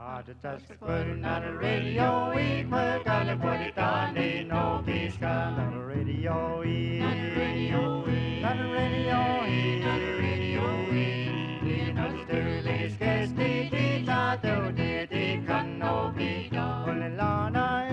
Just putting on the radio, we put on the put it on, they know peace come on the radio, on the radio, on the radio, on the radio, you know the earliest guest, they thought they can no be done. Well, Lana,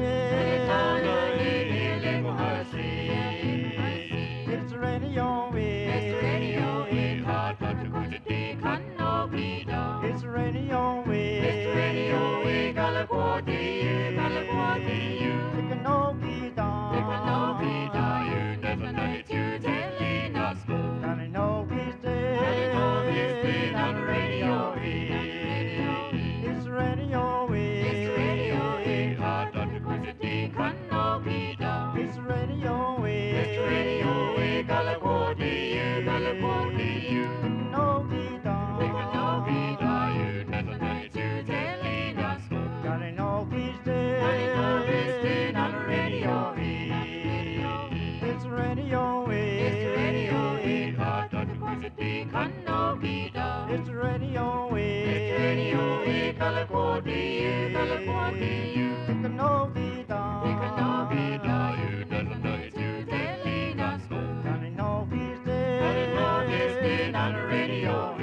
it's the radio, it's the radio, it's hard to go to the can no be done. It's the radio, it's the radio, we gotta go to you, gotta go to you. It can no be done, it can no be done. You never know it, you telling us go. Gotta know he's dead, gotta know he's dead on the radio. It's the radio, it's the radio, it's hard to go to the can no be done. It's the radio, it's the radio, we gotta go to you, gotta go to you. It can no be done, it can no be done. You never know it, you telling us go. Gotta know he's dead, gotta know he's dead on the radio. It's the radio, it's the radio, it's hard to go to the can no be done. It's the radio, it's the radio, we gotta go to you, gotta go to you. It can no be done, it can no be done. You never know it, you telling us go. Gotta know he's dead, gotta know he's dead on the radio.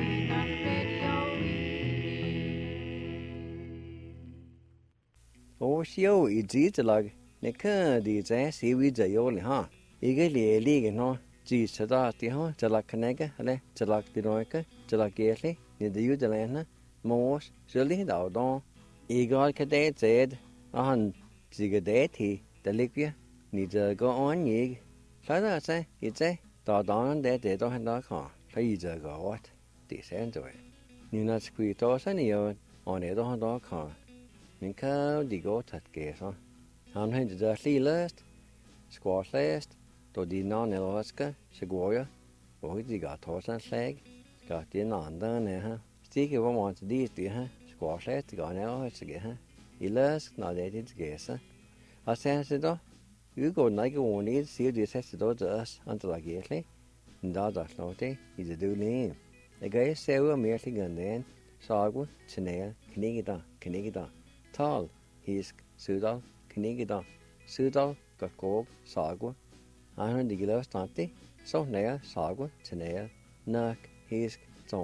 Siêu ý chí cho là nè cơ đi ra siêu ý giờ yêu này ha ý cái lìa lìa cái nó chỉ sợ đó thì ha cho là cái này cái này cho là cái nói cái cho là cái này nè đi yêu cho là nó mua xử lý đầu đó ý cái đấy chết hắn chỉ cái đấy thì để liệt kia nè giờ có ăn gì phải đó sao ý chứ đó đó để đó hắn đó khó phải ý giờ có what thì sẽ rồi nhưng nó chỉ to sao nhiều ở đây đó hắn đó khó mình khâu đi go thật kể sao hắn hay giờ xí lest squash lest tôi đi non này là cái squash rồi gì cả thua sang sleg cả tiền non đó nè ha chỉ cái vào món đi thì ha squash lest thì cả này là cái ha lest nó để thì cái sao à xem xem đó如果那个我呢小的才知道这安怎来个嘞你到这说的一直都呢那个小个没是个人啥个吃呢肯定的Tal, hisk, sudal, knigida, sudal, gakog, sagwa. Ahan digila stanti, so nea, sagwa, tenea, nak, hisk,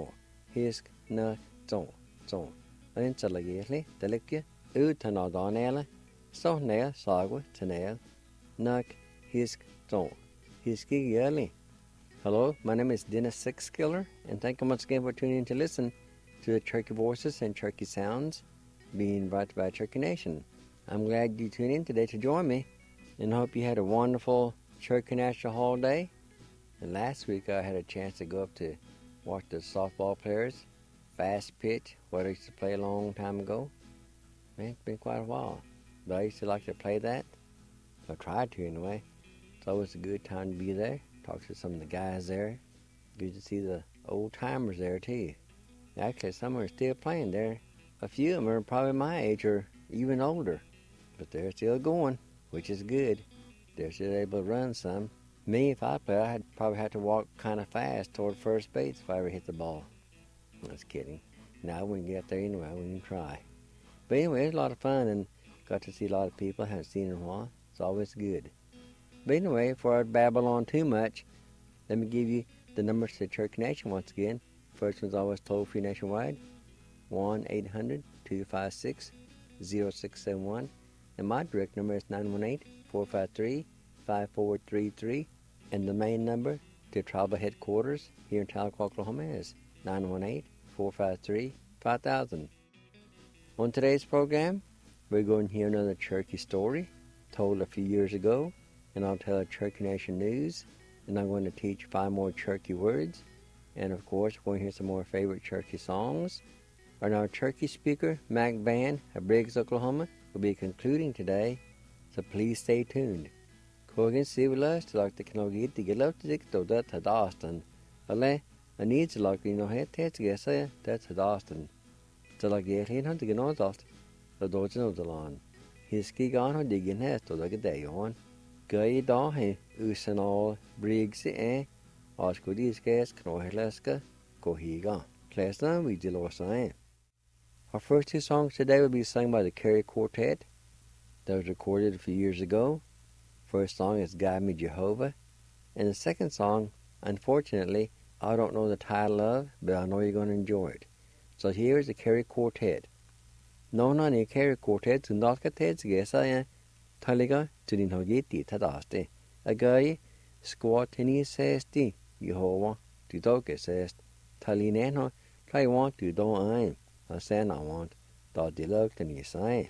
nak, zon. Anin talagirli, delikya, utanadonela, so nea, sagwa, tenea, nak, hisk, zon. Hiski yearly. Hello, my name is Dennis Sixkiller, and thank you once again for tuning in to listen to the Cherokee Voices and Cherokee Sounds being brought by Cherokee Nation. I'm glad you tuned in today to join me, and hope you had a wonderful Cherokee National holiday. And last week I had a chance to go up to watch the softball players, fast pitch, what I used to play a long time ago. Man, it's been quite a while, but I used to like to play that. I tried to anyway. It's always a good time to be there, talk to some of the guys there. Good to see the old timers there too. Actually, some are still playing there. A few of them are probably my age or even older, but they're still going, which is good. They're still able to run some. Me, if I play, I'd probably have to walk kind of fast toward first base if I ever hit the ball. I was kidding. Now I wouldn't get there anyway. I wouldn't try. But anyway, it was a lot of fun and got to see a lot of people I haven't seen in a while. It's always good. But anyway, before I babble on too much, let me give you the numbers to the Cherokee Nation once again. First one's always toll-free nationwide. 1-800-256-0671, and my direct number is 918-453-5433, and the main number to tribal headquarters here in Tahlequah, Oklahoma is 918-453-5000. On today's program, we're going to hear another Cherokee story told a few years ago, and I'll tell a Cherokee Nation news, and I'm going to teach 5 more Cherokee words, and of course we're going to hear some more favorite Cherokee songs. And our Cherokee speaker, Mac Van of Briggs, Oklahoma, will be concluding today, so please stay tuned. Kogan Sivilas to like the Kanogit to get up to the Dodat at Austin. Ale, I need to like you know head to get say that's at Austin. To like the 1800 to get on Austin, the Dodge no the lawn. His ski on or digging has to like a day on. Gay dahe, Usanol, Briggs, Oscodis gas, Knoheleska, Kohiga. Class time we did all sign. Our first two songs today will be sung by the Carey Quartet. That was recorded a few years ago. First song is Guide Me Jehovah. And the second song, unfortunately, I don't know the title of, but I know you're going to enjoy it. So here is the Carey Quartet. Nona ni Carey Quartet to not get it together. Taliga to the Nogiti Tadaste. A guy squat tini says the Jehovah to dog says Talineno try want to don't I. I said I want. Dot the look tini say.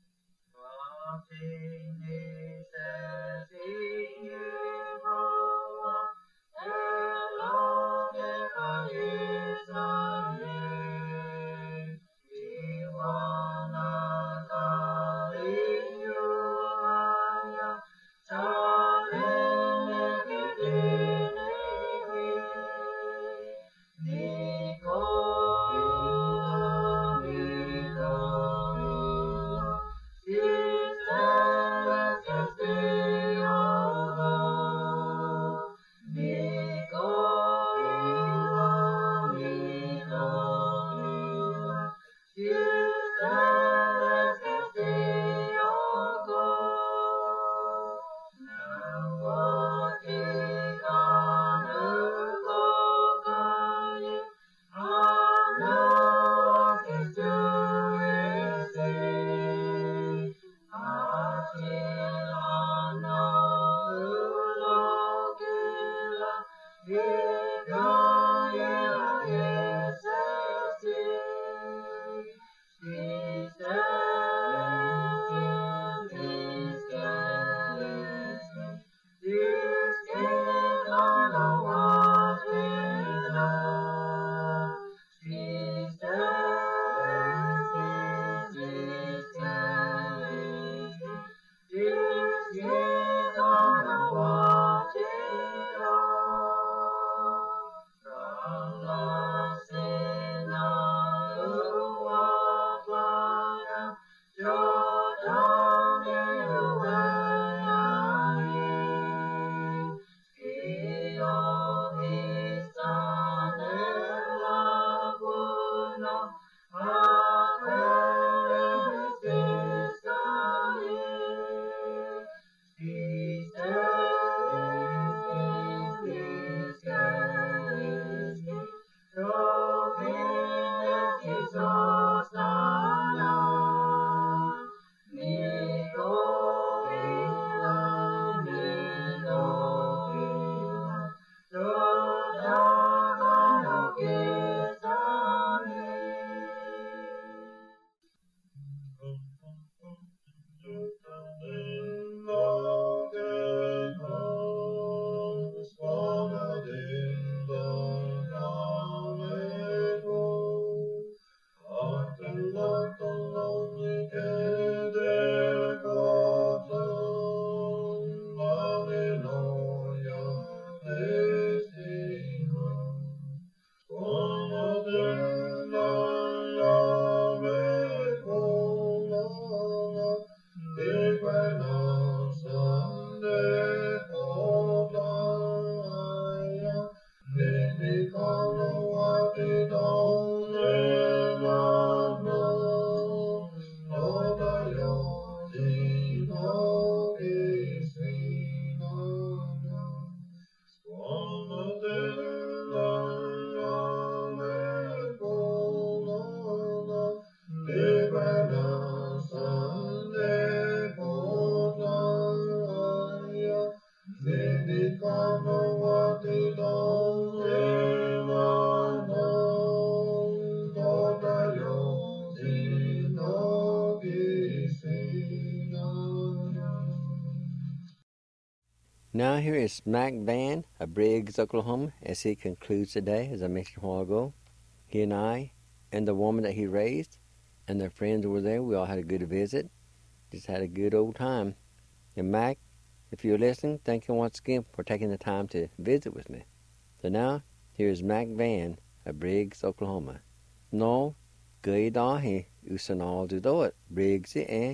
Now here is Mac Van of Briggs, Oklahoma, as he concludes today, as I mentioned a while ago. He and I, and the woman that he raised, and their friends were there. We all had a good visit. Just had a good old time. And Mac, if you're listening, thank you once again for taking the time to visit with me. So now, here is Mac Van of Briggs, Oklahoma. No, gøy da he, usen all du da, Briggs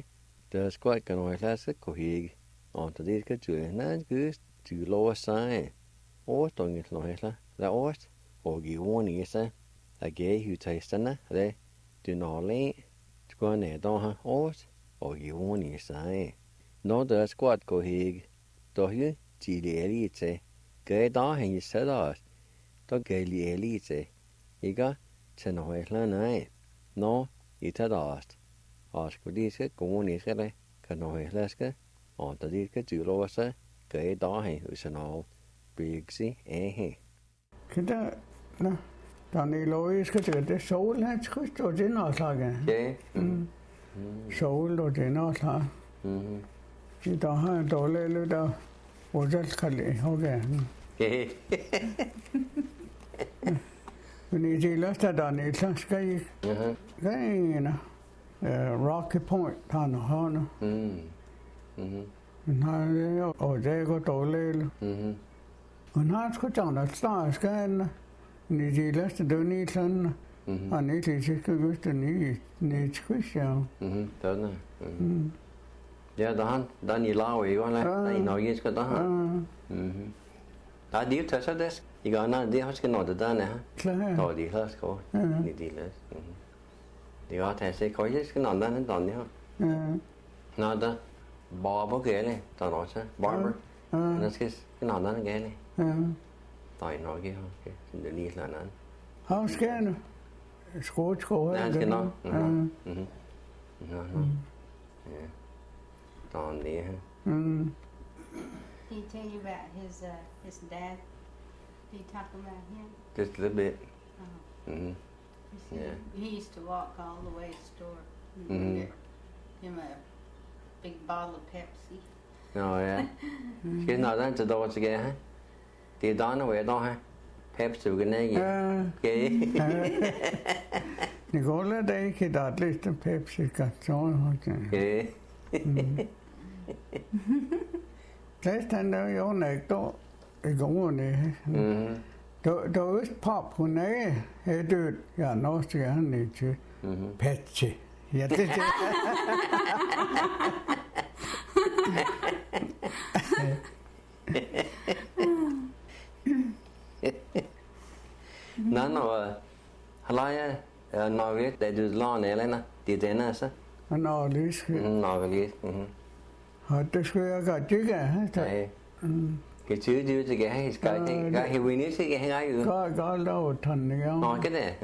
det skal ikke noe klasse kohig. Onto this good to not good to lower sign. Or don't get no hella. The oast or give one is a gay who taste na, they det når læ. Skulle ned der har års og i vågen sig. Når der skvat gå hæg. Der høj tidlig elite. Gør der han i sætter. Der gør lige elite. Ikke til når jeg lader nej. Når I tager der. Og skulle de skal gå ned skal det. Kan når jeg lader skal. Og der de skal dyre sig. Gør der han hos en bygge sig af. Kan der Danilo skal til det sol han skal stå den også. Ja. Sol og den også. I dag har jeg dårligt lidt af udsalgskalde. Okay. Men i det løste Danilo så skal I Rocky Point han har nu. Men han og det går dårligt. Men han skulle tage noget snart skal han. Men i det løste det ni sådan. Han er ikke skal guste ni skys ja. Sådan. Ja, der i lav i går der i Norge skal der. Der er det så det. I går når det har skal nå det der nè. Der de har skal. Ni de læs. Det var at se køj skal nå der den der ja. Nå der barber gale der også barber. Der skal nå der gale. Der i Norge okay. Det er lige sådan. How skal skål. Ja, skal nå. Ja. Down there. Did he tell you about his dad? Did he talk about him? Just a little bit. Yeah. He used to walk all the way to the store and get him a big bottle of Pepsi. Oh yeah. Skal nå den til dog til ha. Det er der noget der ha. Pepsi du kan ikke. Okay. Det går lidt ikke der lidt Pepsi kan så. Okay. Last han der jo nægter i går nede. Der er pop hun er død. Ja, nå skal han ned til Pepsi. Ja, det. Nå, halleje, når vi det du låner eller det den altså. Nå, lige. Nå, lige. Og det skulle jeg godt ikke have. Nej. Cái chữ chứ thì cái cái hình như cái hình ai rồi. Có đâu thành cái. Nói cái này.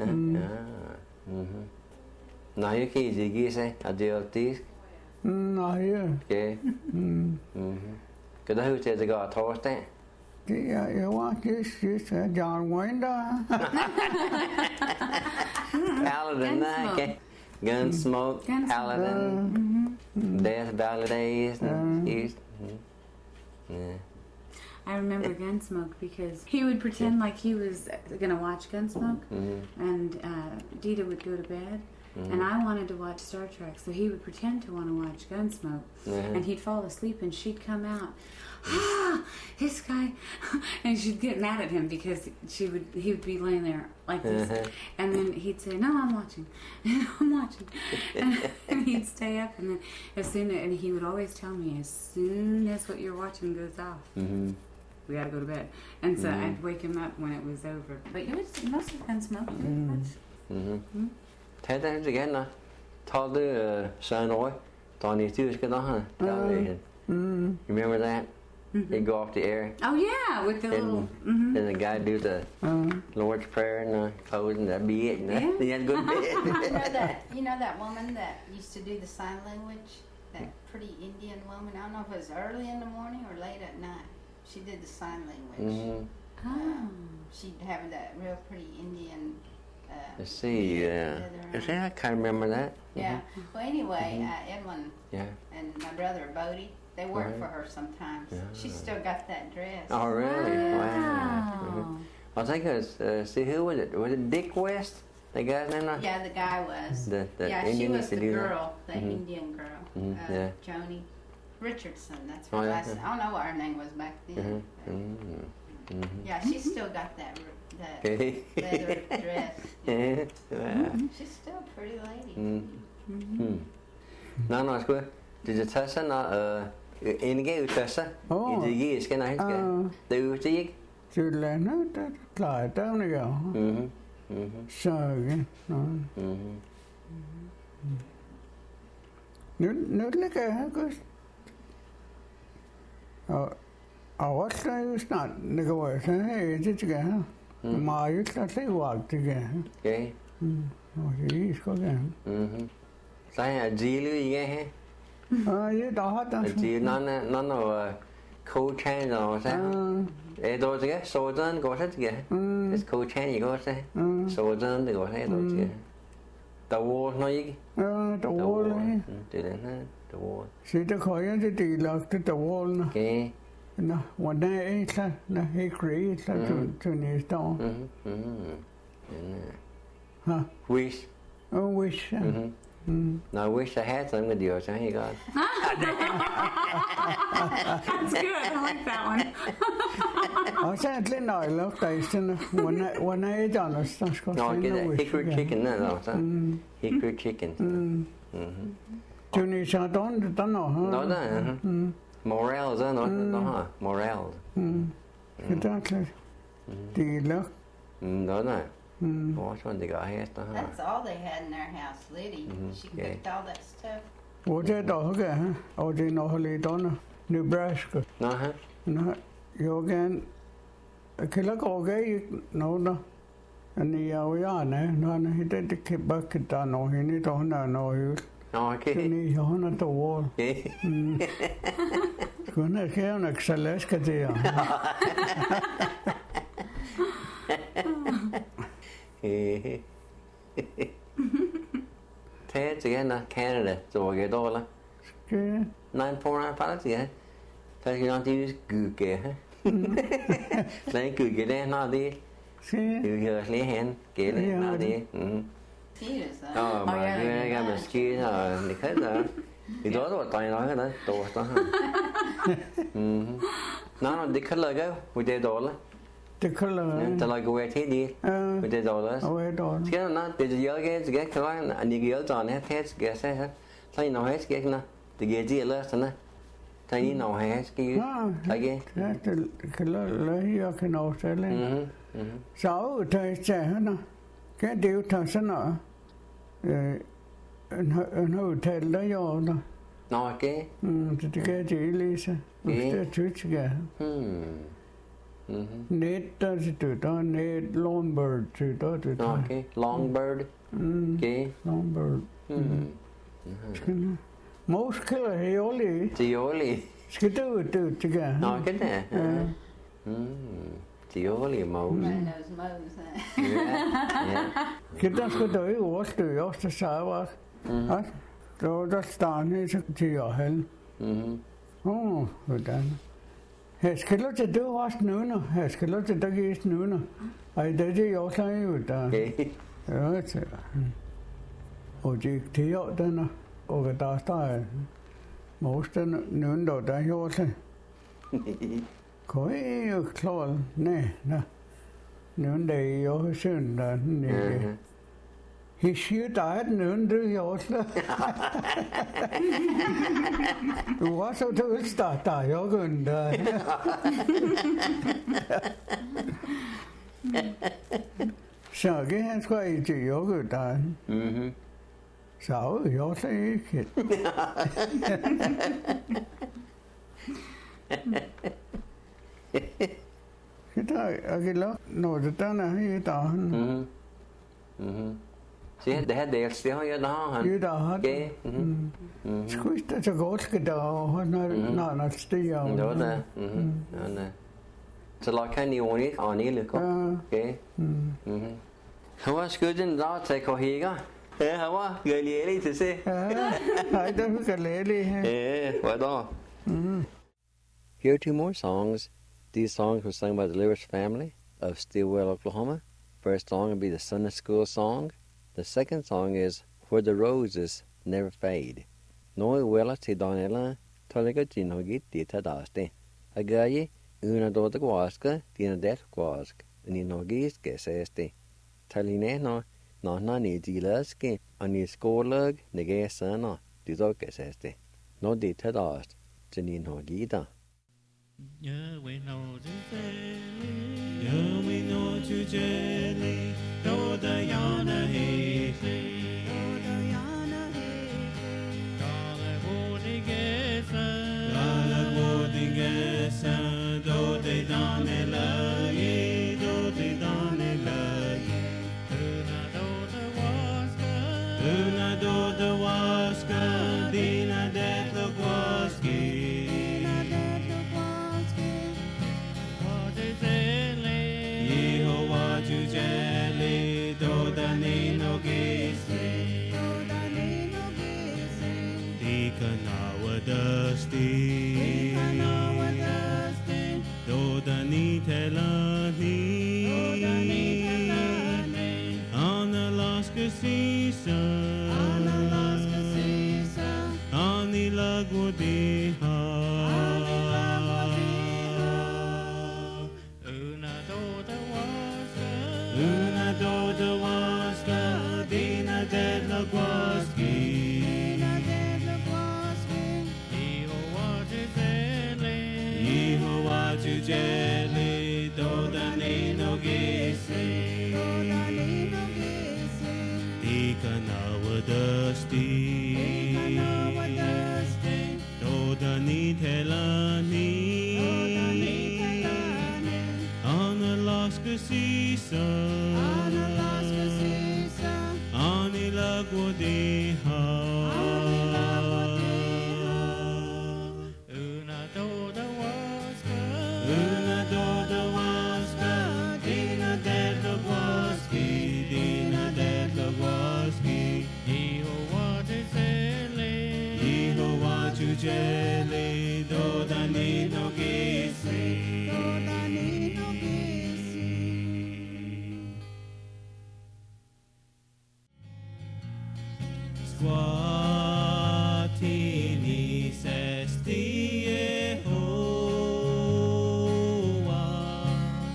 Nói cái gì kia say, adultis. Nói. Okay. Cái đó hơi chơi cái thos đấy. Yeah, you want this John Wayne đó. Paladin okay. Gunsmoke, Paladin. Death Validays. Yeah. I remember Gunsmoke because he would pretend like he was going to watch Gunsmoke, and Dita would go to bed, and I wanted to watch Star Trek, so he would pretend to want to watch Gunsmoke, and he'd fall asleep, and she'd come out, this guy, and she'd get mad at him because he would be laying there like this, and then he'd say, no, I'm watching, and he'd stay up, and then and he would always tell me, as soon as what you're watching goes off, we gotta go to bed, and so I'd wake him up when it was over. But you must have been smoking much. Thế đấy thì cái nào, thao tới sáng nói, toàn đi chưa cái đó hả? You remember that? They go off the air. Oh yeah, with the little. And the guy do the Lord's Prayer and close and that be it. And then go to bed. You know that woman that used to do the sign language? That pretty Indian woman. I don't know if it was early in the morning or late at night. She did the sign language. She'd have that real pretty Indian. Let's see. I can't remember that. Yeah. Well, anyway, Edwin and my brother Bodie, they work for her sometimes. She's still got that dress. Oh, really? Wow. I think it was, see, who was it? Was it Dick West? The guy's name? Yeah, the guy was. She was the girl, the Indian girl. Joni Richardson, that's her last name. I don't know what her name was back then. Yeah, she's still got that leather dress. She's still a pretty lady. No, it's good. Did you test her? En cái test her? Is det skal nej skal? Det er jo ikke. Det lander der klar der nu. Så igen. Nyt ligger her godt. Og også er jo snart, det går så her, det skal jeg. Meget klart det var det skal. Okay. Og det skal jeg. Sai Jilu ye he. Ja, der har der. Ji no cold chain no sa. Do ge so zan go sa ge. It's cold chain go sa. So zan de go sa do ge. The wall no yi. The wall. Det den her. The wall. Se der kan jeg det lagt the wall. Okay. Nå, one day så når he create så to næste år. Ha. Wish. Oh, wish. No, I wish I had some with yours. I got. That's good. I like that one. Og så er det noget lugt der i stedet. One day done, så skal No, get that hickory chicken no, so. Hickory chicken. Du ni så don't know, No, no. Morels, no, morels. Det er klart. Det er lugt. No, no. What's one they got here? That's all they had in their house, Liddy. She cooked all that stuff. Og det er der, ha? Og det er noget lidt under. Nebraska. No, huh? Nå, jeg kan killer gå ikke noget der. Og jeg er jo når han det kan bare der noget hende der hun er noget. Okay. Det er hun er der wall. Kun er kæren ikke så læsker det. Thế chị em là Canada rồi cái đó là nine four nine phát gì hết thế thì nó chỉ cử kẻ lấy cử cái đen nó đi cử giờ lấy hẹn kẻ này nó đi mà cái cái mà ski là đi hết rồi thì đó rồi toàn nói cái đó tổ đó nó đi hết lời cái vui chơi đồ là det kolder. Der lager jeg til det. Men det dårligt. Og det dårligt. Skal der det jeg skal kan anh đi gjør sådan her test skal se her. Så I når hết skal ikke det giver de eller sådan der. Så I når hết skal I. Okay. Ja, det kan lade jeg kan oversætte. Så det er her. Kan det jo tage sådan noget. En hotel der jo der. Nå, okay. Det kan jeg læse. Det er tysk ja. Net der til der net Longbird til der til. Okay, Longbird. Okay. Longbird. Most killer Heoli. Tioli. Skal du til gør. Nå, kan det. Tioli Mose. One of those Moes. Kan der skal du ikke overstøge også til Sarvak. Der starter så til jeg halv. Hvordan? Her skal du til du også nødner. Her skal du til der gives nødner. Ej, det er jo også jo der. Ja, så. Og det til jo den og der står mosten nødner der jo også. Kan I jo klare? Nej. Nødner er jo synd der. He shoot at noon do yourself. Du var så til start der jeg kunde. Så det han skulle i til yoga der. Så jeg sagde ikke. Det er ikke lov når det der er i dag. Se, det her dels, det har jeg der han. Det der har. Okay. Skulle det så godt skal der når stiger. Det var det. Så la kan I ordentligt anile ko. Okay. Hawa skuden da til ko higa. Hawa galili til se. Nej, det er galili. Hvad da? Here are two more songs. These songs were sung by the Lewis family of Stilwell, Oklahoma. First song will be the Sunday School song. The second song is Where the Roses Never Fade. Noi wela ti donela tolega jinogit di tadaste. Agaye una dota guasca dina det guasc ni nogis que seste. Taline no ni dilaske ani skolag nege sana di do que seste. No di tadast jini nogida. Yahweh knows it's early. Yahweh knows it's early. No, the yana he. Una do the waska, dina det logwaski. What is ele? Yehovah jujeli, do the nino gisi. Dika nawa dusty. Do the ni telani. On Alaska season, on the Lagwadeha, Una do the waska, Dina de Lagwaski, Yehovah jujeli, do the nino gisi. Ikanawa dusty, Dodani telani, on Alaska season, on Ilagwadeha, Una do the waska, Dina de Lagwaski, Dina de Lagwaski, Yehovah jujeli, Dodani no gisi. Squatini sesti Yehovah,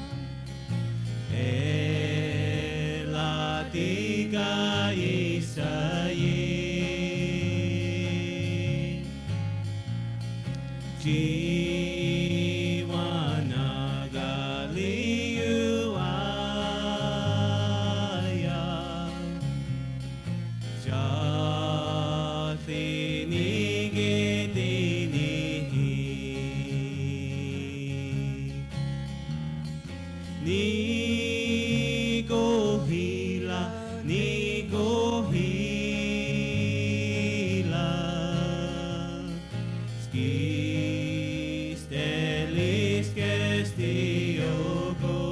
elatiga Isaye, Jiwana Galiuaya, Jathini Gedini, Nigo hila, skis delis gestiogo,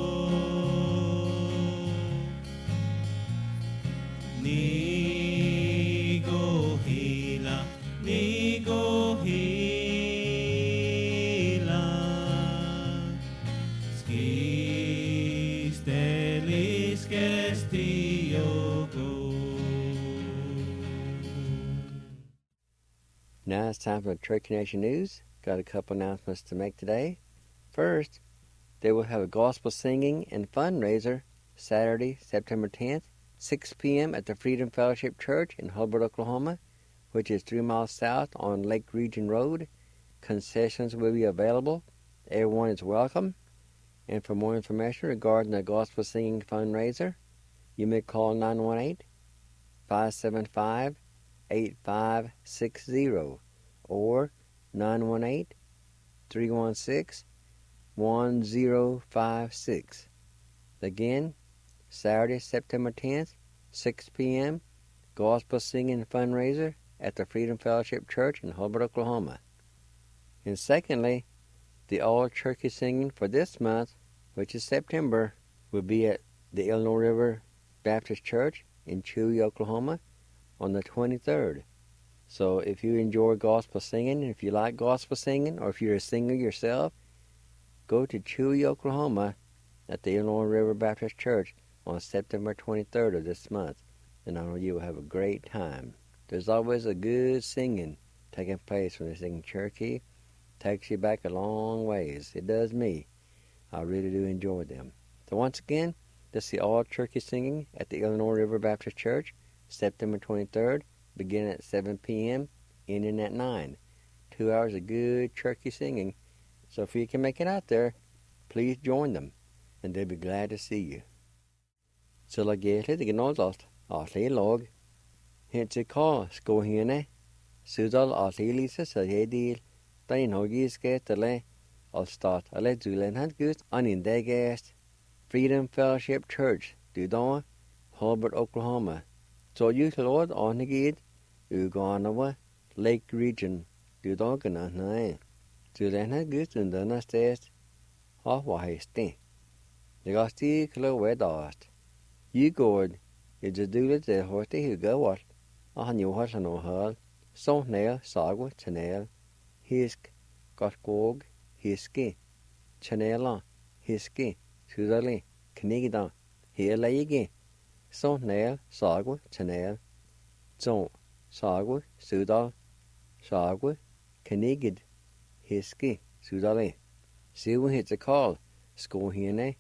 Nigo hila, skis delis gestiogo. Now it's time for Cherokee Nation News. Got a couple announcements to make today. First, they will have a gospel singing and fundraiser Saturday, September 10th, 6 p.m. at the Freedom Fellowship Church in Hubbard, Oklahoma, which is 3 miles south on Lake Region Road. Concessions will be available. Everyone is welcome. And for more information regarding the gospel singing fundraiser, you may call 918-575-8560 or 918-316-1056. Again, Saturday, September 10th, 6 p.m., gospel singing fundraiser at the Freedom Fellowship Church in Hubbard, Oklahoma. And secondly, the all-turkey singing for this month, which is September, will be at the Illinois River Baptist Church in Chewy, Oklahoma on the 23rd. So if you enjoy gospel singing, if you like gospel singing, or if you're a singer yourself, go to Chewy, Oklahoma at the Illinois River Baptist Church on September 23rd of this month, and I know you will have a great time. There's always a good singing taking place when they sing Cherokee. Takes you back a long ways. It does me. I really do enjoy them. So once again, this is the all-turkey singing at the Illinois River Baptist Church, September 23rd, beginning at 7 p.m., ending at 9. 2 hours of good turkey singing. So if you can make it out there, please join them, and they'll be glad to see you. Så la gete det gnålast, asli log. Hentse ka skohene, sudal asli lisa sa hedil, Dain hogis getele, al start ale dulen han gust anin degest, Freedom Fellowship Church, Dudon, Hubbard, Oklahoma, So you Lord on the gate, you go on over Lake region, you dog and nine. To then have good and then I says, oh, why stay? The got see clear way dart. You go, you just do it the horse who go what? On your horse and no hurl. So nail, sagwa, chanel, hisk, got gog, hiski, chanela, hiski, sudali, knigda, here lay again. So nail, sagwa, chanel, so sagwa, sudal, sagwa, knigid, hiski, sudali. See when hits a call, school here,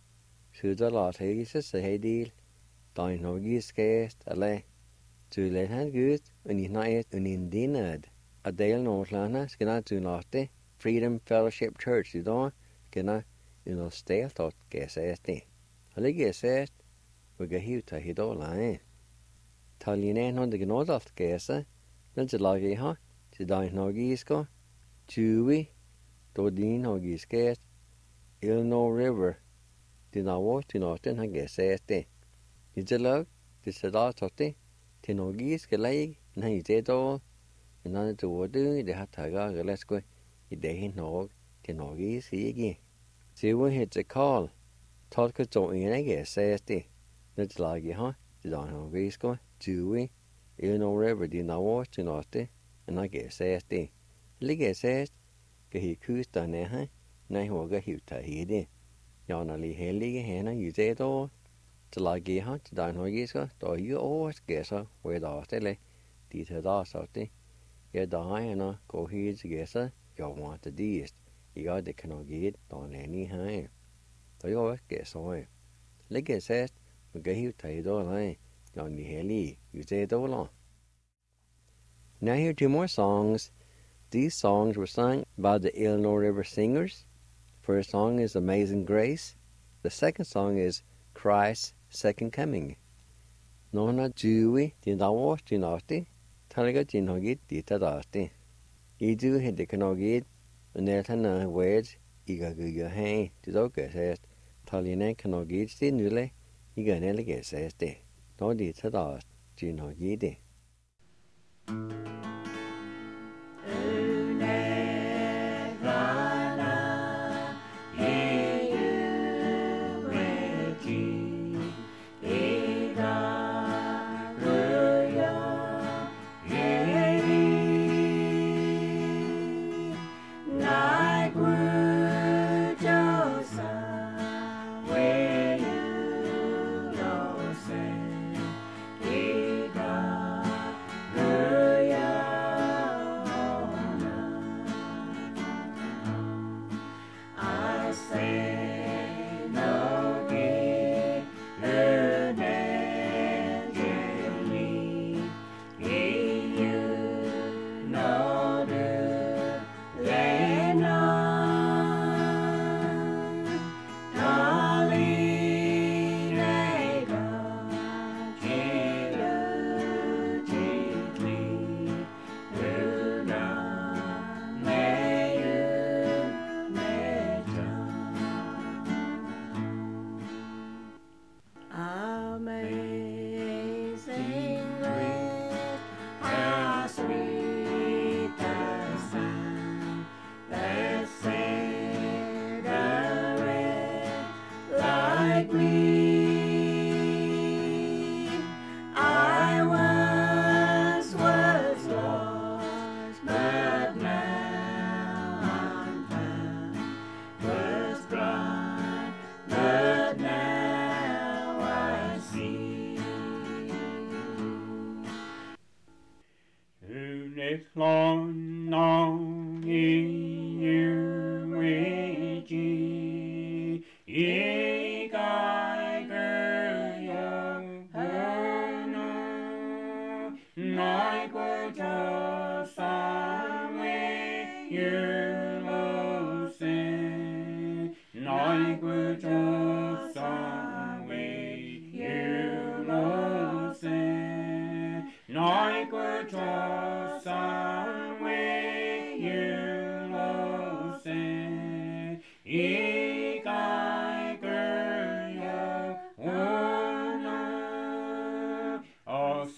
sudal, tages, a hay deal, dine no geese cast, a lay. To let her good, and he's not yet an Indian. A Dale Northlana, Skinna to Norte, Freedom Fellowship Church, you don't, Skinna, stay thought, guess I stay. A leg guess we get here to hit all line. Tell you no the gnod of guess, then to log a ha, to dine no geesko, Chewy, Dodin no geese cast, Illinois River, did not walk to Norton, I guess I stay. It's a log, this is all totti. Thì nó ghi cái lấy này chế to nó tụi đứa để hát thở cái let's go để nó thì nó ghi gì gì chỉ muốn hết cái call thoát cái chỗ này cái xe đi nó chỉ là gì hả chỉ là nó ghi cái chú Illinois River đi nào cho nó đi nó cái xe đi lấy cái xe cái hiệu cứ tờ này hả này hoặc cái hiệu thở gì đi nhỏ nó lấy hết lấy cái hè nó như thế to chỉ là gì hả chỉ là nó ghi cái tôi yêu ô cái sao về đó thế này đi theo đó sao đi cái đó nó có khi cái sao you want to do it you got the kind of get đó này ní hay tôi yêu cái sao lấy cái xe một cái hiệu thấy đó này nhỏ như thế này như thế đó lo. Now here are two more songs. These songs were sung by the Illinois River Singers. First song is Amazing Grace. The second song is Christ's Second Coming. Nona Jewy di dawo di nati, talaga di nogit di tadati. Idu hindi ka nogit, uneta na wedge, igaguga hay, di do gesest, talina ka nogit di nule, iganela gesesti. No di tadat, di nogiti.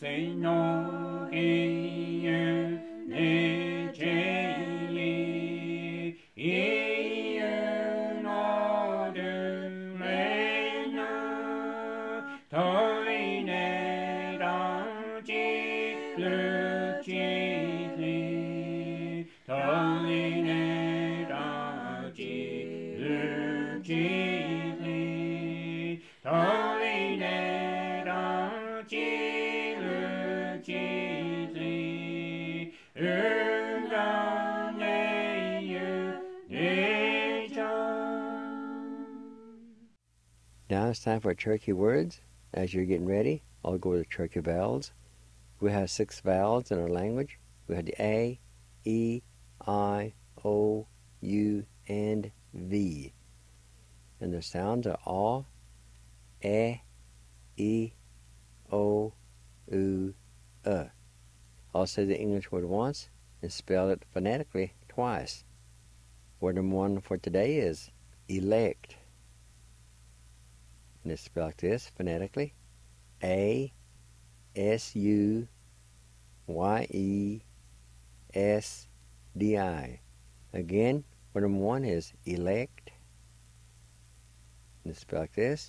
Now it's time for Cherokee words. As you're getting ready, I'll go with the Cherokee vowels. We have 6 vowels in our language. We have the A, E, I, O, U, and V. And the sounds are A, E, O, U, I'll say the English word once and spell it phonetically twice. Word number 1 for today is elect. And it's spelled like this phonetically. A-S-U-Y-E-S-D-I. Again, word number 1 is elect. And it's spelled like this.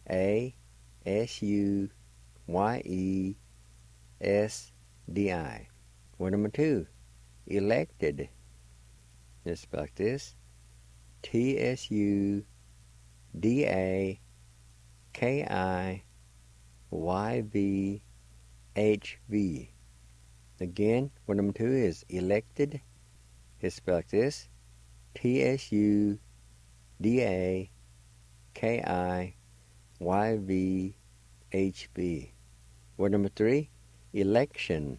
A-S-U-Y-E-S-D-I. Word number 2, elected. And it's spelled like this. T-S-U-D-A-K-I-Y-V-H-V. Again, word number 2 is elected. It's spelled like this. T-S-U-D-A-K-I-Y-V-H-V. Word number 3, election.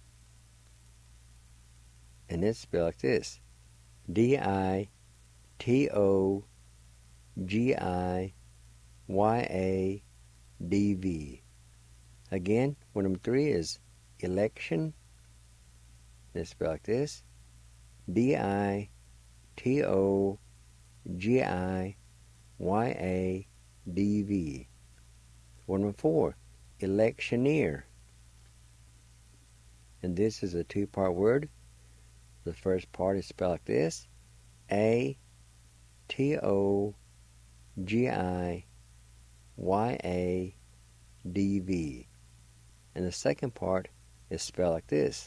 And it's spelled like this. D-I-T-O-G-I-Y-A-D-V. Again, word number 3 is election. And it's spelled like this. D-I-T-O-G-I-Y-A-D-V. Word number 4, electioneer. And this is a 2-part word. The first part is spelled like this. A-T-O-G-I-Y-A-D-V. And the second part is spelled like this.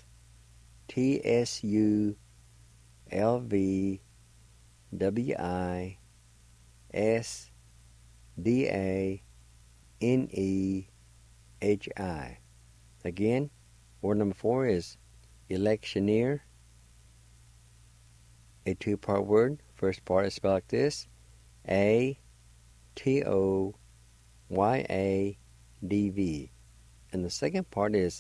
T-S-U-L-V-W-I-S-D-A-N-E-H-I. Again, word number 4 is electioneer. A 2-part word. First part is spelled like this. A-T-O-Y-A-D-V. And the second part is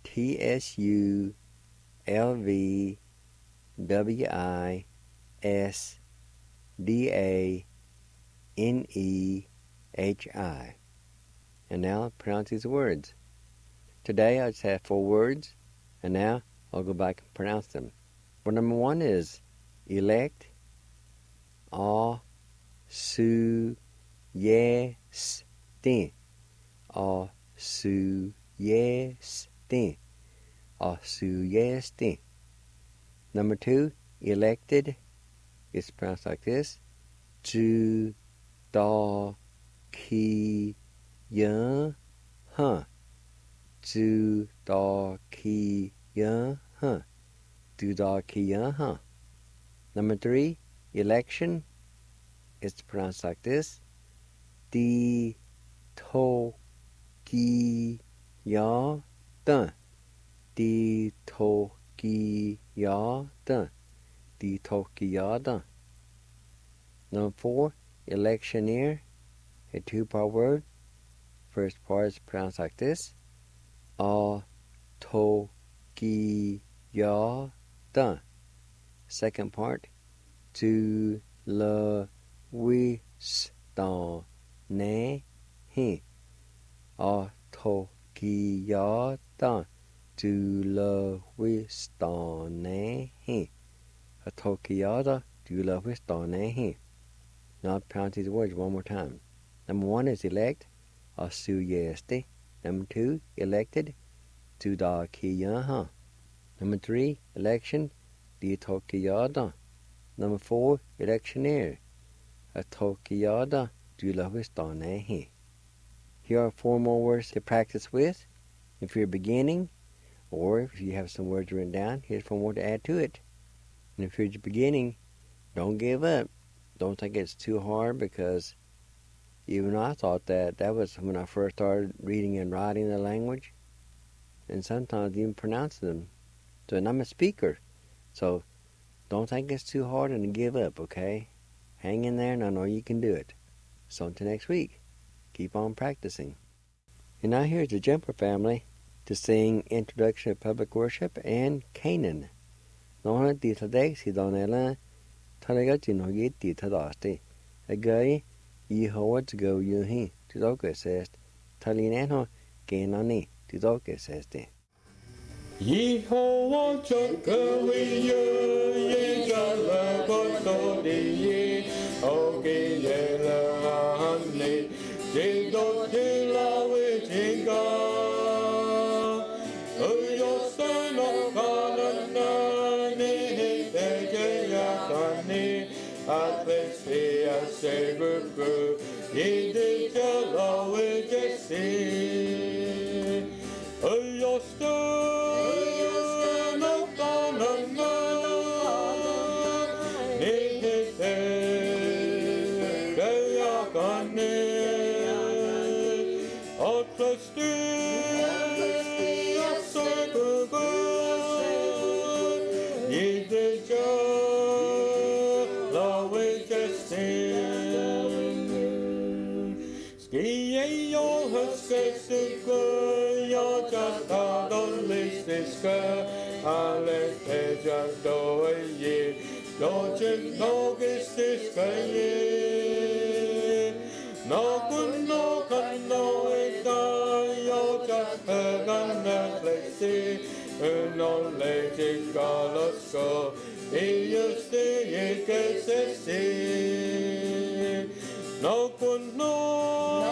T-S-U-L-V-W-I-S-D-A-N-E-H-I. And now pronounce these words. Today I just have 4 words, and now I'll go back and pronounce them. Word number 1 is elect. A-su-yes-tin. A-su-yes-tin. A-su-yes-tin. Number 2, elected. It's pronounced like this. Zu-da-ki-yan-han. Zu-da-ki-yan-han. Du-da-ki-yan-han. Number 3, election. It's pronounced like this. Di-to-ki-ya-dan. Di-to-ki-ya-dan. Di-to-ki-ya-dan. Number 4, electioneer. A 2-part word. First part is pronounced like this. A-to-ki-ya-dan. Second part. Tu-la-wi-sta-ne-hin. A-to-ki-ya-dan. Tu-la-wi-sta-ne-hin. A-to-ki-ya-da. Tu-la-wi-sta-ne-hin. Now I'll pronounce these words one more time. Number 1 is elect. A-su-yes-ti. Number 2, elected. to da kiya ha. Number 3, election, di to kiyada. Number 4, electioneer, a to kiyada du la he. Here are 4 more words to practice with. If you're beginning, or if you have some words written down, here's 4 more to add to it. And if you're just beginning, don't give up. Don't think it's too hard, because even I thought that was when I first started reading and writing the language, and sometimes even pronouncing them. So, and I'm a speaker, so don't think it's too hard and give up, okay? Hang in there, and I know you can do it. So until next week, keep on practicing. And now here's the Jumper family to sing Introduction to Public Worship and Canaan. Nó thì thật đấy thì đó này là thật đấy chỉ nói gì thì thật đó thì cái Yehovah to go you he to đó cái says thật lý nè thôi cái nó nè thì đó cái says đấy. Yehovah to go you ye cho là con đồ đi okay ye là han nè chỉ đồ chỉ là với chỉ ga Ye de jalo we jesse yo sto no no no ne ne se ya kane o trusty se go ye de jalo we jesse yo ta don listiska ale te do ye do chen no gistiska ye no kun no kan no da yo ta gan na plesi no le te galosko e yo ste ye ke se no kun no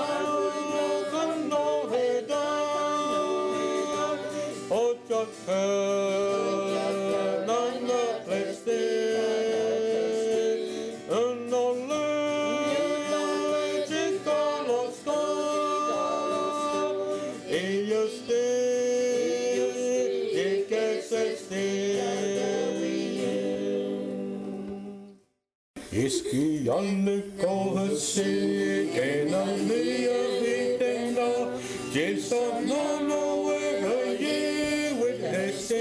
Iski yanne kohse kenanniya vitena jesa no ye with hese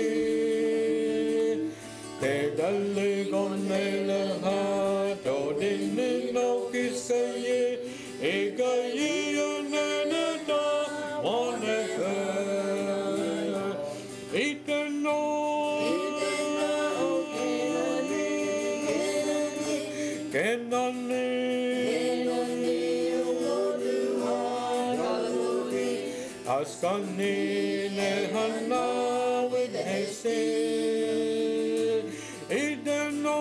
te dalle gonne ha do dinne no kisaye egaye ne da one eternal Askani ne hanna with hese ideno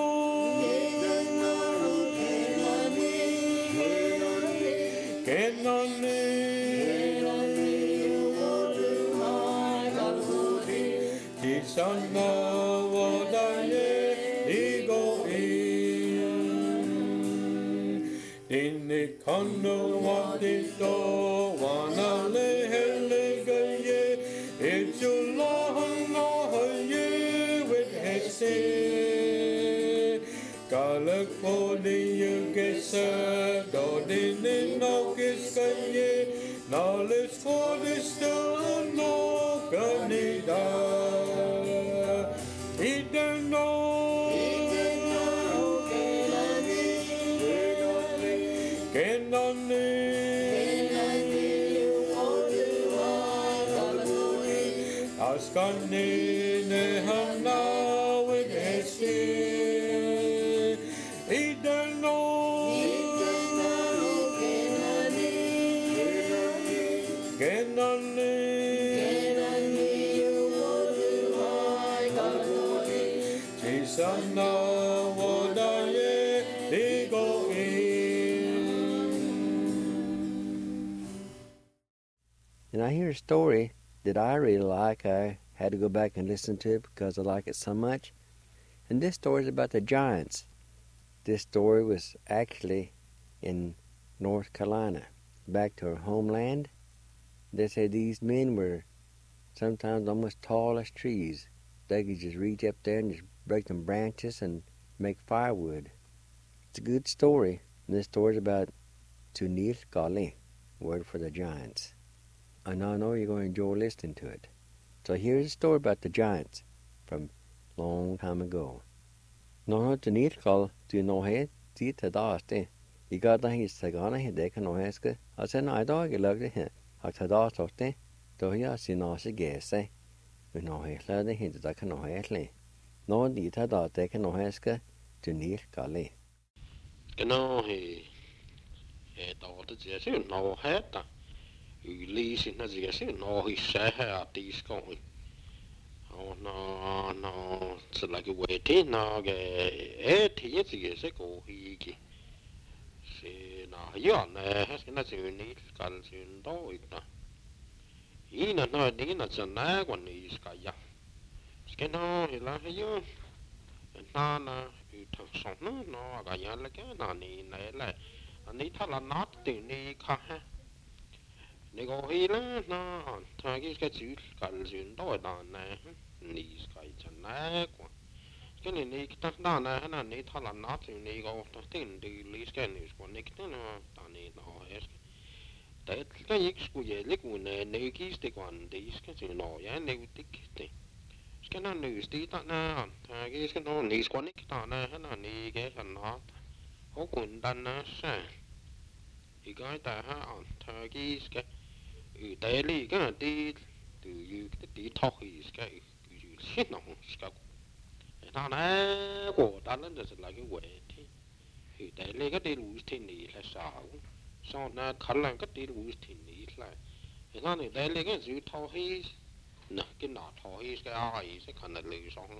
kenani tisana wadaye igo in kono wadito wanale California gets do din no kiss ye knowledge for the still no canida iden no kenani askani ne hanna with hesi And I hear a story that I really like. I had to go back and listen to it because I like it so much. And this story is about the giants. This story was actually in North Carolina, back to our homeland. They said these men were sometimes almost tall as trees. They could just reach up there and just break them branches and make firewood. It's a good story. And this story is about Tunil Gale, word for the giants. And I know you're going to enjoy listening to it. So here's a story about the giants from long time ago. No, Tunil Gale, do you know it? See it today. You got that he's Sagana, he they can know it. I said, no, I don't get looked at him. I said, I thought it. So here, see, no, she guess. We know it, let the hint that I can know it. No, the Tada, they can know it. Tunil Gale. No, he thought it's just no head. You leasing as you say, no, he said, these going. Oh, no, it's like a waiting now. Eight years ago, go he. See, now, you're not you need skulls in do it. Ina no, Dina's a nag one is Kaya. Skin on, he like you. And Nana, you took some no, I got like an in a and they tell a not to need Kaha. They go here, no, Turkish gets you skulls in do it on there. These guys a nag one. Skin in the down there, and they tell a not to need go to thin, the least can is one nick, no, don't need no hair. That can you squeeze a lick when they keep stick one, these can you know, and they would take. Skin on news, the now, Turkish can only squanick down there, and I need get a knot. How couldn't done say? You got that on Turkish get you daily gonna did do you the talk is get you shit on scout. And I go down just like a way. You daily got the lose tin the less out. So now color got the lose tin the like. And on the daily gets you talk his. No, get not talk his eyes, a kind of lose on.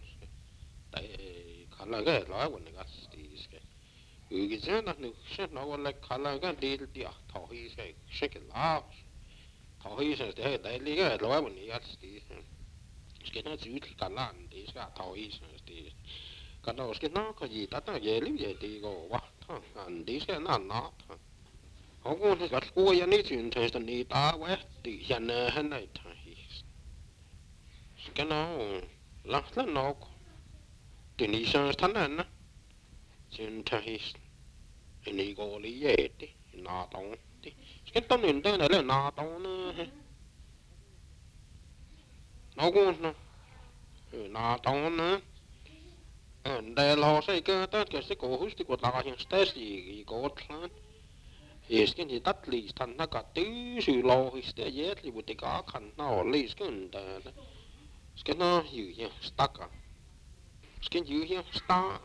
They color get like when they got these. You get that new shit, no one like color got the talk his shake it off. Talk his they daily get like when he got these. Skin has you color and these got talk his these. Got those get no, because you that you live they go what, and these get not. How go to got go you need to intend to need that way, the Yana and night. Skin on, last no. The Nissan's Tanan. Into his and he go yet, not on. Get on in there, not on. No good, not on. And they lost a girl that gets the ghost to go down in Stacy, go clan. Yes, can he that least and I got these who low his there yet with the car can now least good. Skin on you here, stuck. Skin you here, star.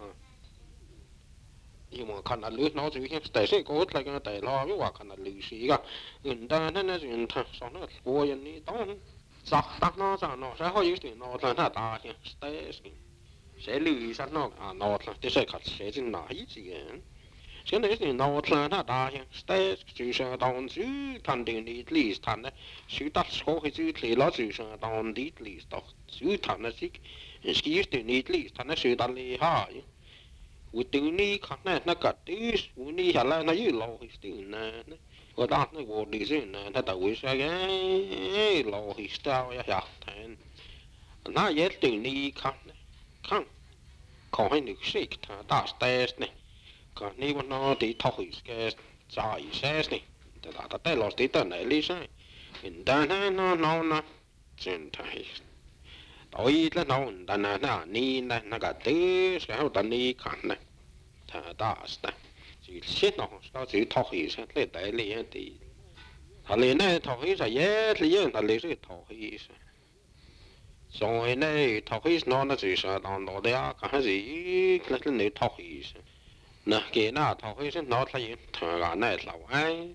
You want kind of lose no to him, stay go like a day law, you are kind of lose. You got in done and as in time, so not boy and need on. So, that's not how you still know that I can stay. Say, Louis, I know, not this I cut says in night again. She is in no plan that I can stay, to shut down to tending the least, and shoot that score his usually lots to shut down the least of two tanatic, and skis to need least, and I shoot only high. With the knee can't not got this, we need a line of you low his thing. What not the word is in, and that I wish again, low his style, yeah, and not yet the knee can't call him to shake, that's tasty. Can't even know the talk is gas, so says me. That I lost it on at least. And then I know, Gentiles. I eat the known, then I need that I got this, how the knee can't. That's that. You sit on, start to talk is and let daily and the Helena talk is a yet, the lazy talk is. So in a talk is not as you said on the other, can see little new talk is. Nè kia na thọ cái nó thấy thằng gà này là ai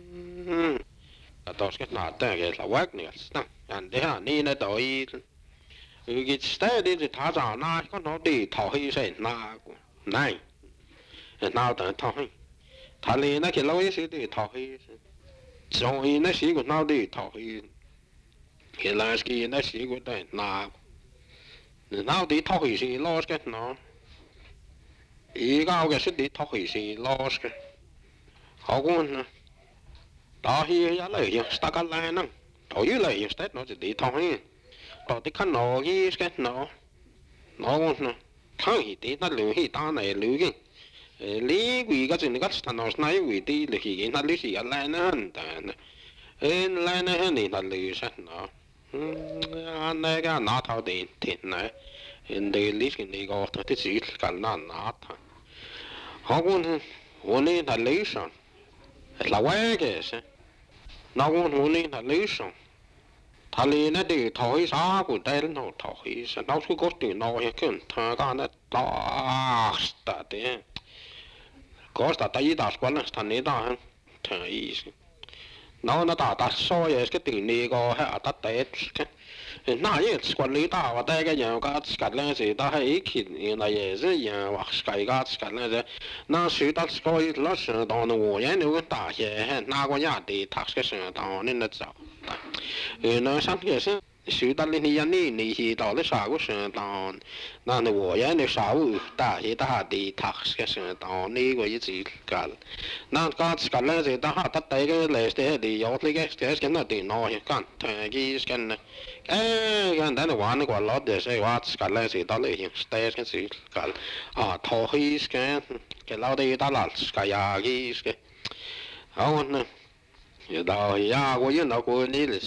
tôi cái nào tên cái là quét nè anh đấy à ni này tôi cái stay đi thì thả ra na có nó đi thọ cái gì na này nào tận thọ thà liền nó cái lâu cái gì đi thọ cái rồi nó chỉ còn nào đi thọ cái cái là cái nó xí của đây nào đi thôi xí lo cái nó ý cao cái đi thôi xí lo cái họ cũng đó hi ya lại ya sta cái này nè thôi như lại ya nó chỉ đi thôi đó thì khăn nó cái nó cũng nè thôi thì nó lười thì ta này lười cái lý quỷ cái chuyện cái nó nói quỷ đi lười thì nó lười thì lại nó hơn lại nó hơn thì nó lười sao nó anh này cái nó thao tiền tiền này để lý cái này có thì chỉ cái nó họ cũng muốn đi là lý sao là quái cái sao nó cũng muốn đi là lý sao thà lý nó đi thôi sao của đây nó thôi sao nó cứ có tiền nó hay cái thằng cái nó đó ta thế có ta tay ta quan là thằng này ta thằng ý nó ta soi cái tiền này có hay ta tết cái nãy quản lý ta và đây cái nhà cái lên gì ta hay khi này là nhà hoặc cái lên gì nó sử ta coi nó sử dụng nó vậy nếu cái ta hệ nào có nhà thì tax cái sử dụng nên nó sao nó sáng cái sử ta lên nhà này thì đó là sao cái sử dụng nó nó vậy nếu sao ta thì ta thì tax cái sử dụng này cái gì cái nó cái lên gì ta ha ta đây cái lấy thì có cái nó thì nó cái cái cái đó là hoàn toàn là để xây hóa cái này thì đó là hiện tại cái gì cái thôi cái lao đi đó là cái cái không nè đó ya của những nó của này là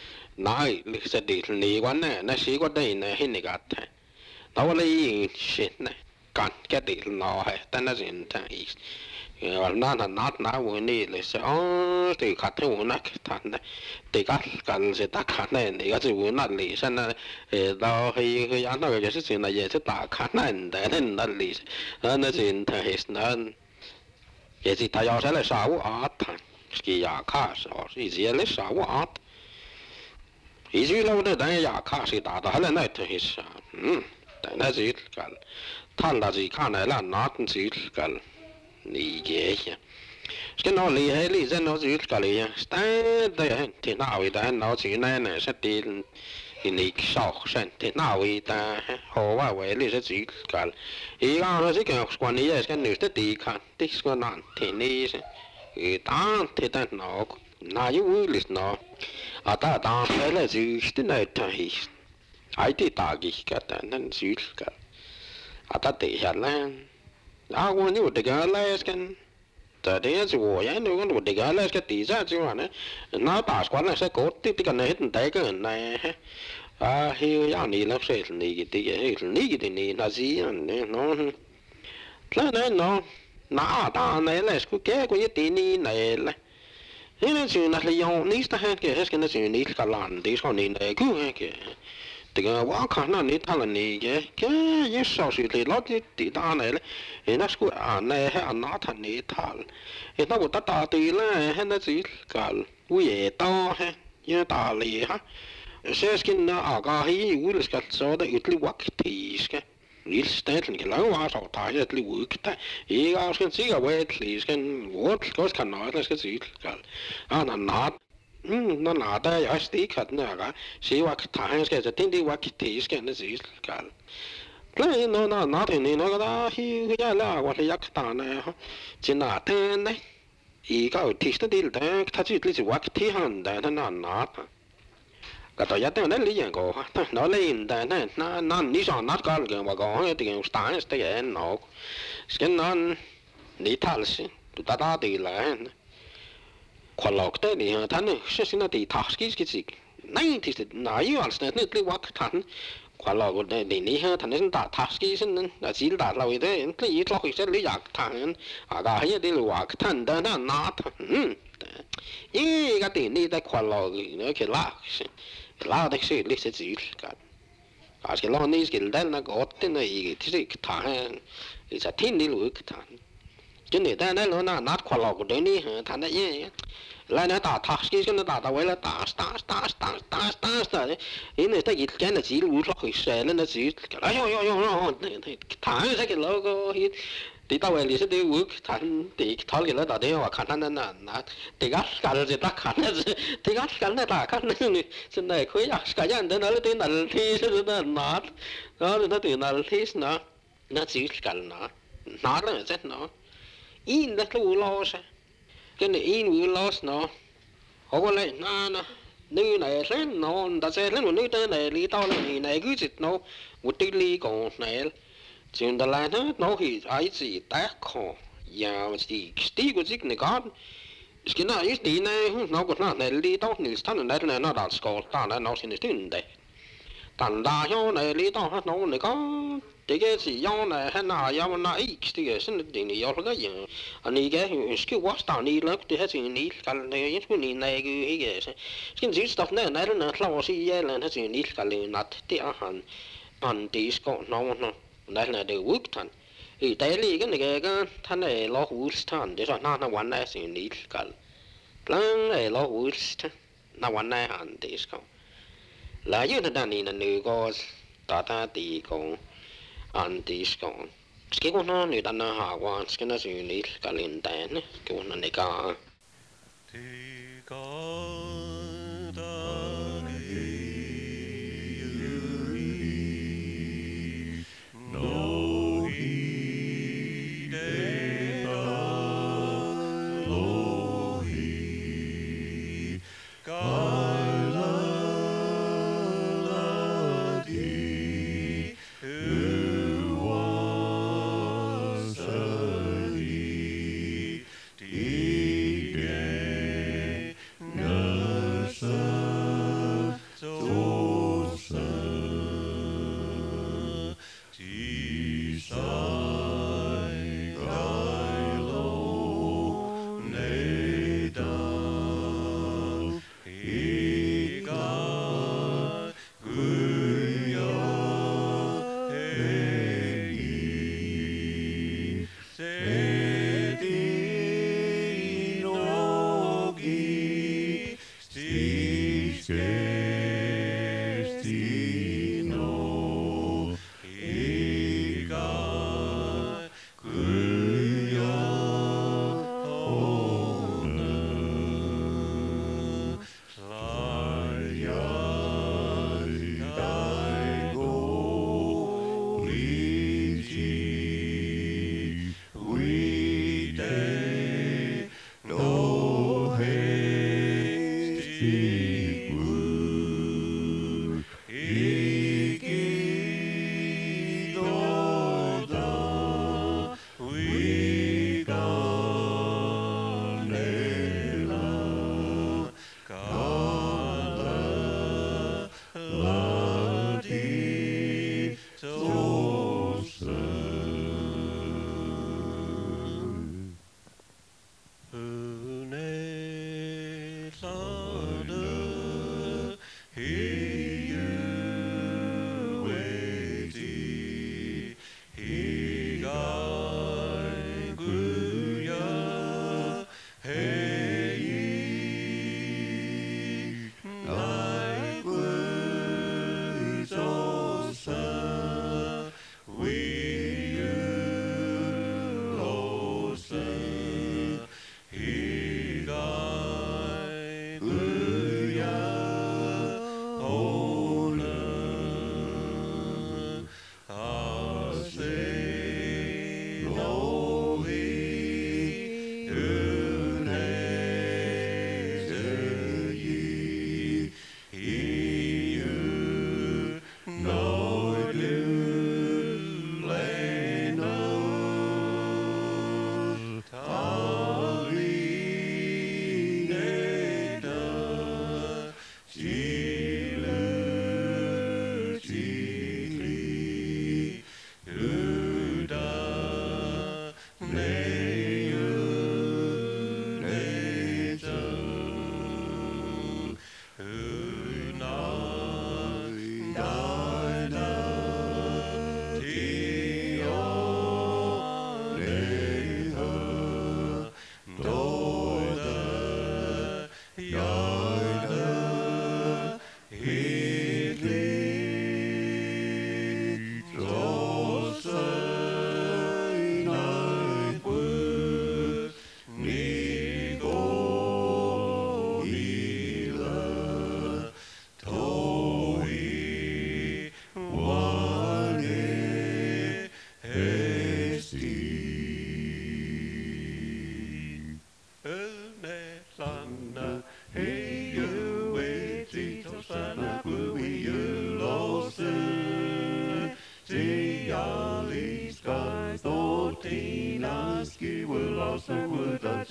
này sẽ đi lý quan này nó sĩ quan đây này hình này cái đó là những chuyện này cái đi nó hay但那人他那我呢来说对看他我那看呢对个是大看呢那个是我那里上呢到去安那个就是现在也是大看呢那里那人他是那也是他要是来杀我啊他给牙卡是哦是直接来杀我啊一句老的但牙卡是打到了那他是但那是干他那是看来了那是干理解一下，cái nó lý hay lý dân nó chỉ cái lý, tại đây thì nào vậy ta nó chỉ này sẽ đi lý sau sen thì nào vậy ta họ vậy lý sẽ chỉ cái, ý nó chỉ cái quan lý cái nữ sẽ đi看，这个难题呢是，当thì ta nó yếu lý nó, ta phải là chỉ cái này thôi, ai thì ta cái nên chỉ cái, ta để hạ là我你这个来跟，这点是我呀，你这个来个地下就完了，那大关了是搞这个那很大个人来，还要你那谁你的你的你那是样的喏，那大那来是个个一点你来了，因为是那里用你是他个是跟那是你个烂的说你来个个。这个我看那你他了你个也少许的老的地大来了，那是个那还拿他你他了，那我大的了，还那是个我也大还也大了哈，是个那个还有了个做的有点瓦克提个。你是带着你老娃少大些的我给他，一个是这个外头是我看到那是这个，那拿。那拿的也是的看那个，是话他是个天天话提是个那是个，那拿天你那个他去呀啦，我是也看呢，就拿天呢，一个提的的的，他就就是话提hand的，他拿的，个到一定那里样个，那里的那你上拿个个我讲，一定打是的人拿，是那你他是大的来。khoa học đấy thì thằng này sẽ là thì thắc cái gì này thì nãy giờ là này cái vác thằng khoa học đấy thì này thằng này đã thắc cái gì là chỉ đã lâu đấy cái gì lo sẽ lý giải thằng cái hay đi vác thằng đó nó thằng cái tiền này tại khoa học nó cái lá đấy sẽ lý sẽ chỉ cái lo này cái đấy nó có tên là gì thì thằng sẽ thiên đi lùi thằng cho nên ta nói nó nát khoa học của đấy đi thằng đấy lại nó ta cái nó ta vậy là ta đấy ý này ta dịch cái là chỉ lùi lo hơi xe lên nó chỉ yo thằng sẽ cái logo thì tao về lý sẽ đi work thằng thì tháo cái đó tao đi vào khănนั่นน่ะนะthì gắt cả rồi ta khăn thì gắt cả này ta khăn này xin này khối à cả nhà đến đó thì nào thì sẽ nó nát đó thì nó thì nào thì nó chỉ cả nó nát là chết nó in đó là lo sao cái này in lo nó họ có lại na nơi này lên nó ta sẽ lên một nơi này lý tao là này cứ dịch nó một tí lý còn này chuyện đó là nó thì ai gì tác khó ya gì tí của dịch này con cái nào ít tí này nó còn nó này lý tao thì thằng này nó đã score ta nó xin được tiền đấy thằng đa số này lý tao nó này có cái gì do này hay nào do nó ít cái xin được tiền này do cái gì anh ấy cái watch tao này là cái gì này cái này cái này cái gì stuff này nó lao xí là cái gì này cái này nát thì anh tí score nó đây là đều work thằng thì tại lý cái này cái thằng này lo hút thằng để cho nó玩này gì này cái lăng này lo hút nó玩này anh tí score là như thế này là người có ta tí con anh tí score cái con nó người ta nó hạ quan cái nó gì này cái liên tên cái con này cả No.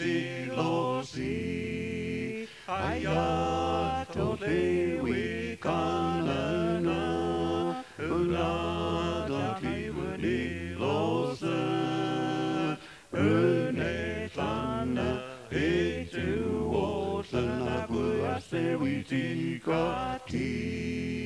si lo si aya to te we kana na una da ti we lo se ne sana e tu o sana pu ase we ti ka ti.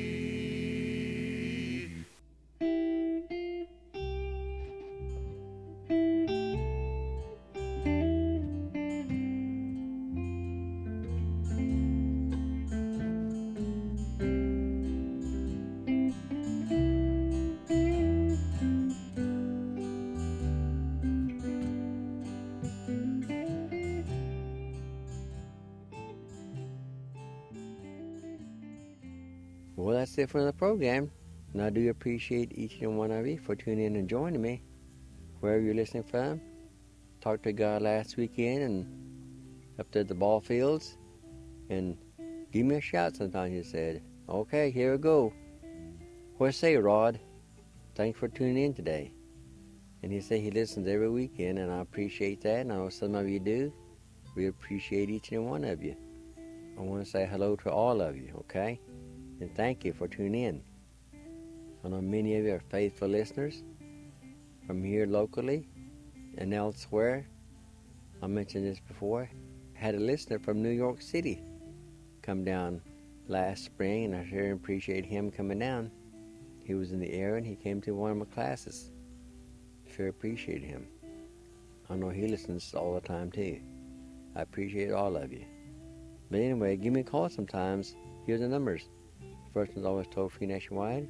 Well, that's it for the program. And I do appreciate each and one of you for tuning in and joining me, wherever you're listening from. Talked to God last weekend and up there at the ball fields. And give me a shout sometimes, he said. Okay, here we go. What do you say, Rod? Thanks for tuning in today. And he said he listens every weekend, and I appreciate that. And I know some of you do. We appreciate each and one of you. I want to say hello to all of you, okay? And thank you for tuning in. I know many of you are faithful listeners from here locally and elsewhere. I mentioned this before. I had a listener from New York City come down last spring, and I sure appreciate him coming down. He was in the area and he came to one of my classes. Sure appreciate him. I know he listens all the time too. I appreciate all of you. But anyway, give me a call sometimes. Here's the numbers. First one's always toll-free nationwide,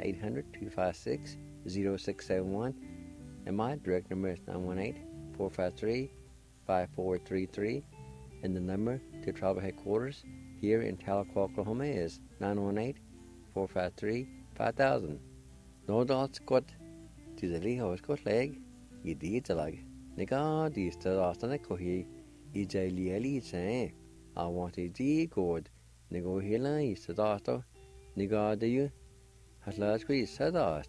1-800-256-0671. And my direct number is 918-453-5433. And the number to tribal headquarters here in Tahlequah, Oklahoma is 918-453-5000. No doubt Scott, to the Lee Scott leg, you did the leg. Nigga, these the last and I go here, EJ Lee say, I want a D good. Nigga, here, is the daughter. Nigga, do you? Has last week said that.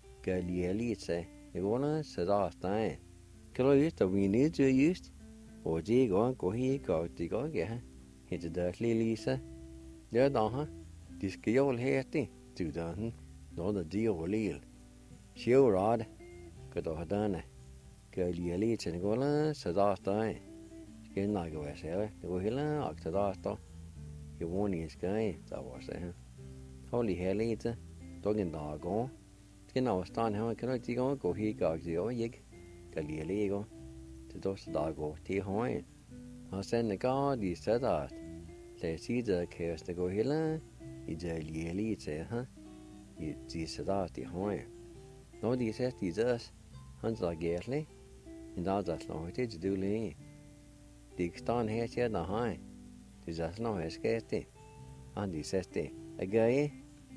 Lee say, Nigga, said that. Can I use the we need to use? Or Jig on go here, go to go get. Hit the dirty Lisa. There, don't this girl here, to done. No, the deal will leave. She'll rod. Good or done. Lee and go, said that. Skin like a vessel. Go here, octa that. You won't use guy, that was there. Holy hell, it's a dog and dog on. Skin I was done, how can I go here, go the old yig. Lee go. To those dog go, tea hoin. I send the guard, he said that. Let's see the case to go here. It's a Lee, say, huh? You said that, the hoin. No, he says, these us. Hans like Gertley. And that's no, it is do Lee. The extant hair said the high. That's no escape. And he says, a guy,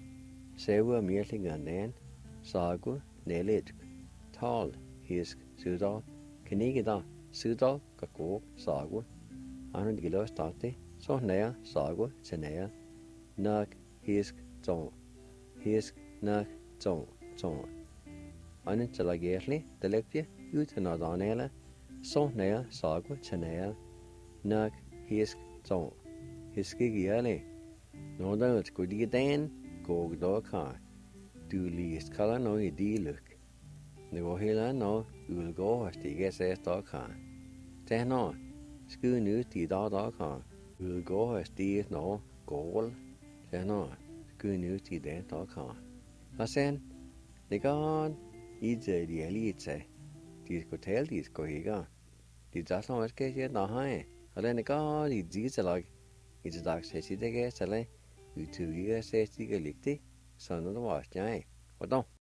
say we're merely gone then. Sagu, Nelit, Tall, his Sudal, Kenigida, Sudal, Kako, Sagu, and Gilo Stati, so Nea, Sagu, Senea, Nug, his Zone, his Nug, Zone. Until I gertly, the lecture, you to not on Ella, so Nea, Sagu, Senea, Nug, his Zone. His skiggy alley. No doubt could you then go dog car. Do least color no you de look. The go here no, you will go as the guess as dog car. Then no, school news the dog car. You will go as the no goal. Then no, school news the then dog car. I said, the god, it's a elite say. These could tell these go here. These just no escape yet no high. And then the god, it's like. It's a dark says it again, you 2 years says you get licked, son of the wash, What don't?